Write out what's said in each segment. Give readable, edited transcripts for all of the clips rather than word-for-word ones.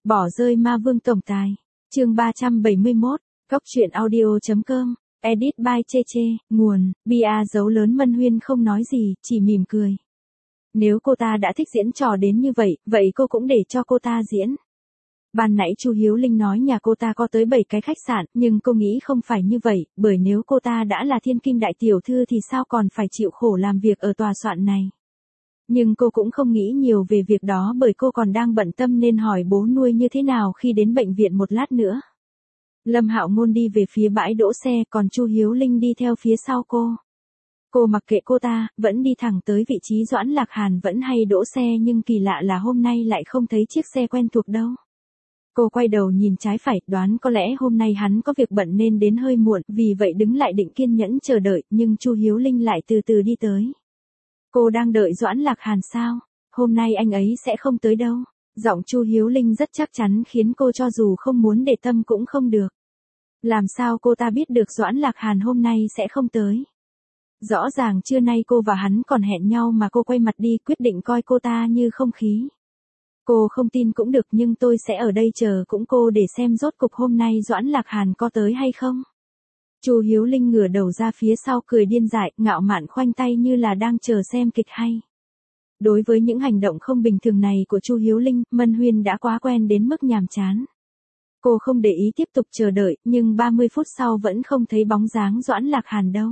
Bỏ rơi ma vương tổng tài. Chương 371, goctruyện audio.com, edit by Cheche, nguồn, bia dấu lớn Mân Huyên không nói gì, chỉ mỉm cười. Nếu cô ta đã thích diễn trò đến như vậy, vậy cô cũng để cho cô ta diễn. Ban nãy Chu Hiếu Linh nói nhà cô ta có tới 7 cái khách sạn, nhưng cô nghĩ không phải như vậy, bởi nếu cô ta đã là thiên kim đại tiểu thư thì sao còn phải chịu khổ làm việc ở tòa soạn này. Nhưng cô cũng không nghĩ nhiều về việc đó bởi cô còn đang bận tâm nên hỏi bố nuôi như thế nào khi đến bệnh viện một lát nữa. Lâm Hạo Ngôn đi về phía bãi đỗ xe, còn Chu Hiếu Linh đi theo phía sau cô. Cô mặc kệ cô ta, vẫn đi thẳng tới vị trí Doãn Lạc Hàn vẫn hay đỗ xe, nhưng kỳ lạ là hôm nay lại không thấy chiếc xe quen thuộc đâu. Cô quay đầu nhìn trái phải, đoán có lẽ hôm nay hắn có việc bận nên đến hơi muộn, vì vậy đứng lại định kiên nhẫn chờ đợi, nhưng Chu Hiếu Linh lại từ từ đi tới. Cô đang đợi Doãn Lạc Hàn sao? Hôm nay anh ấy sẽ không tới đâu. Giọng Chu Hiếu Linh rất chắc chắn khiến cô cho dù không muốn để tâm cũng không được. Làm sao cô ta biết được Doãn Lạc Hàn hôm nay sẽ không tới? Rõ ràng trưa nay cô và hắn còn hẹn nhau mà cô quay mặt đi, quyết định coi cô ta như không khí. Cô không tin cũng được, nhưng tôi sẽ ở đây chờ cũng cô để xem rốt cục hôm nay Doãn Lạc Hàn có tới hay không. Chu Hiếu Linh ngửa đầu ra phía sau cười điên dại, ngạo mạn khoanh tay như là đang chờ xem kịch hay. Đối với những hành động không bình thường này của Chu Hiếu Linh, Mân Huyên đã quá quen đến mức nhàm chán. Cô không để ý tiếp tục chờ đợi, nhưng 30 phút sau vẫn không thấy bóng dáng Doãn Lạc Hàn đâu.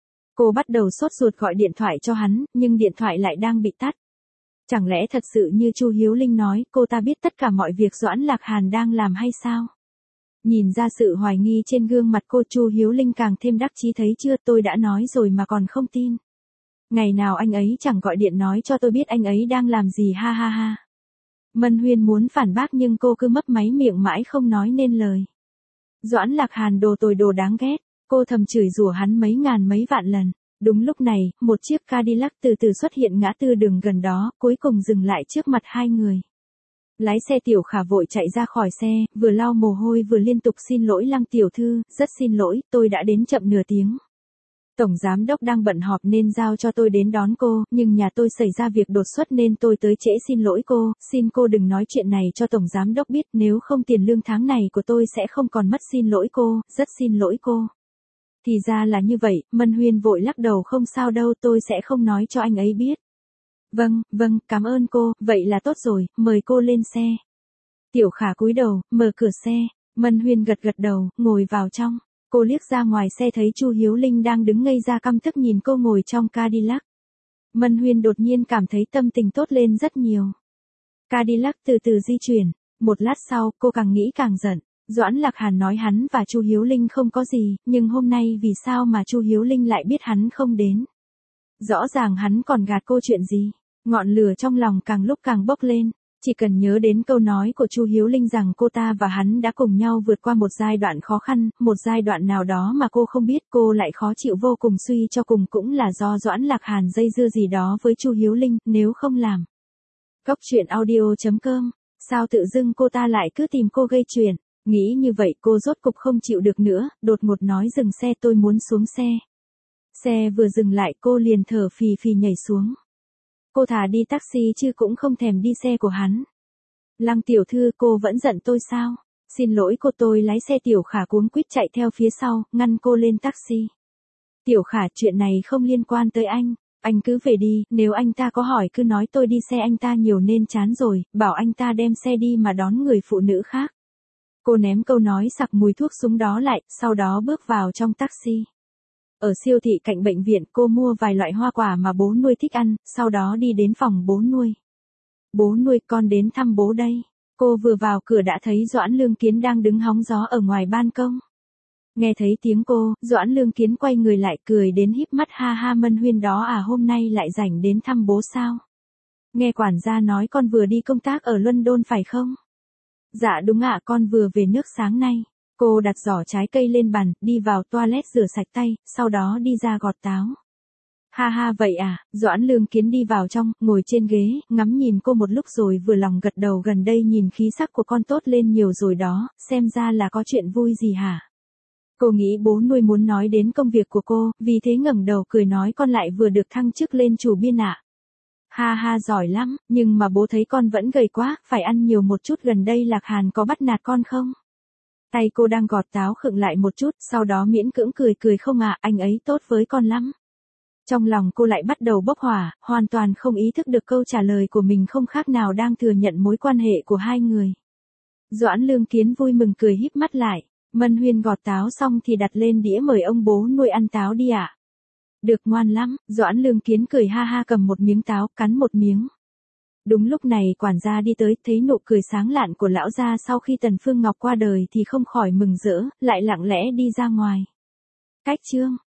Cô bắt đầu sốt ruột gọi điện thoại cho hắn, nhưng điện thoại lại đang bị tắt. Chẳng lẽ thật sự như Chu Hiếu Linh nói, cô ta biết tất cả mọi việc Doãn Lạc Hàn đang làm hay sao? Nhìn ra sự hoài nghi trên gương mặt cô, Chu Hiếu Linh càng thêm đắc chí, thấy chưa, tôi đã nói rồi mà còn không tin. Ngày nào anh ấy chẳng gọi điện nói cho tôi biết anh ấy đang làm gì, ha ha ha. Mân Huyên muốn phản bác nhưng cô cứ mấp máy miệng mãi không nói nên lời. Doãn Lạc Hàn đồ tồi, đồ đáng ghét, cô thầm chửi rủa hắn mấy ngàn mấy vạn lần. Đúng lúc này, một chiếc Cadillac từ từ xuất hiện ngã tư đường gần đó, cuối cùng dừng lại trước mặt hai người. Lái xe Tiểu Khả vội chạy ra khỏi xe, vừa lau mồ hôi vừa liên tục xin lỗi Lăng tiểu thư, rất xin lỗi, tôi đã đến chậm nửa tiếng. Tổng giám đốc đang bận họp nên giao cho tôi đến đón cô, nhưng nhà tôi xảy ra việc đột xuất nên tôi tới trễ, xin lỗi cô, xin cô đừng nói chuyện này cho tổng giám đốc biết, nếu không tiền lương tháng này của tôi sẽ không còn mất, xin lỗi cô, rất xin lỗi cô. Thì ra là như vậy, Mân Huyên vội lắc đầu, không sao đâu, tôi sẽ không nói cho anh ấy biết. Vâng, cảm ơn cô, vậy là tốt rồi, mời cô lên xe. Tiểu Khả cúi đầu, mở cửa xe, Mân Huyên gật đầu, ngồi vào trong. Cô liếc ra ngoài xe thấy Chu Hiếu Linh đang đứng ngây ra căm tức nhìn cô ngồi trong Cadillac. Mân Huyên đột nhiên cảm thấy tâm tình tốt lên rất nhiều. Cadillac từ từ di chuyển, một lát sau, cô càng nghĩ càng giận. Doãn Lạc Hàn nói hắn và Chu Hiếu Linh không có gì, nhưng hôm nay vì sao mà Chu Hiếu Linh lại biết hắn không đến? Rõ ràng hắn còn gạt cô chuyện gì? Ngọn lửa trong lòng càng lúc càng bốc lên. Chỉ cần nhớ đến câu nói của Chu Hiếu Linh rằng cô ta và hắn đã cùng nhau vượt qua một giai đoạn khó khăn, một giai đoạn nào đó mà cô không biết, cô lại khó chịu vô cùng, suy cho cùng cũng là do Doãn Lạc Hàn dây dưa gì đó với Chu Hiếu Linh, nếu không làm. Goctruyện audio.com, sao tự dưng cô ta lại cứ tìm cô gây chuyện? Nghĩ như vậy cô rốt cục không chịu được nữa, đột ngột nói dừng xe, tôi muốn xuống xe. Xe vừa dừng lại cô liền thở phì phì nhảy xuống. Cô thà đi taxi chứ cũng không thèm đi xe của hắn. Lăng tiểu thư, cô vẫn giận tôi sao? Xin lỗi cô, tôi lái xe. Tiểu Khả cuống quýt chạy theo phía sau, ngăn cô lên taxi. Tiểu Khả, chuyện này không liên quan tới anh cứ về đi, nếu anh ta có hỏi cứ nói tôi đi xe anh ta nhiều nên chán rồi, bảo anh ta đem xe đi mà đón người phụ nữ khác. Cô ném câu nói sặc mùi thuốc súng đó lại, sau đó bước vào trong taxi. Ở siêu thị cạnh bệnh viện cô mua vài loại hoa quả mà bố nuôi thích ăn, sau đó đi đến phòng bố nuôi. Bố nuôi, con đến thăm bố đây. Cô vừa vào cửa đã thấy Doãn Lương Kiến đang đứng hóng gió ở ngoài ban công. Nghe thấy tiếng cô, Doãn Lương Kiến quay người lại cười đến híp mắt, ha ha, Mân Huyên đó à, hôm nay lại rảnh đến thăm bố sao? Nghe quản gia nói con vừa đi công tác ở London phải không? Dạ đúng ạ, con vừa về nước sáng nay. Cô đặt giỏ trái cây lên bàn, đi vào toilet rửa sạch tay, sau đó đi ra gọt táo. Ha ha, vậy à? Doãn Lương Kiến đi vào trong, ngồi trên ghế, ngắm nhìn cô một lúc rồi vừa lòng gật đầu, gần đây nhìn khí sắc của con tốt lên nhiều rồi đó, xem ra là có chuyện vui gì hả? Cô nghĩ bố nuôi muốn nói đến công việc của cô, vì thế ngẩng đầu cười nói, con lại vừa được thăng chức lên chủ biên ạ. Ha ha giỏi lắm, nhưng mà bố thấy con vẫn gầy quá, phải ăn nhiều một chút, gần đây Lạc Hàn có bắt nạt con không? Tay cô đang gọt táo khựng lại một chút, sau đó miễn cưỡng cười cười, không ạ, anh ấy tốt với con lắm. Trong lòng cô lại bắt đầu bốc hỏa, hoàn toàn không ý thức được câu trả lời của mình không khác nào đang thừa nhận mối quan hệ của hai người. Doãn Lương Kiến vui mừng cười híp mắt lại. Mân Huyên gọt táo xong thì đặt lên đĩa mời ông bố nuôi ăn táo đi ạ. Được, ngoan lắm, Doãn Lương Kiến cười ha ha, cầm một miếng táo, cắn một miếng. Đúng lúc này quản gia đi tới, thấy nụ cười sáng lạn của lão gia sau khi Tần Phương Ngọc qua đời thì không khỏi mừng rỡ, lại lặng lẽ đi ra ngoài. Cách chương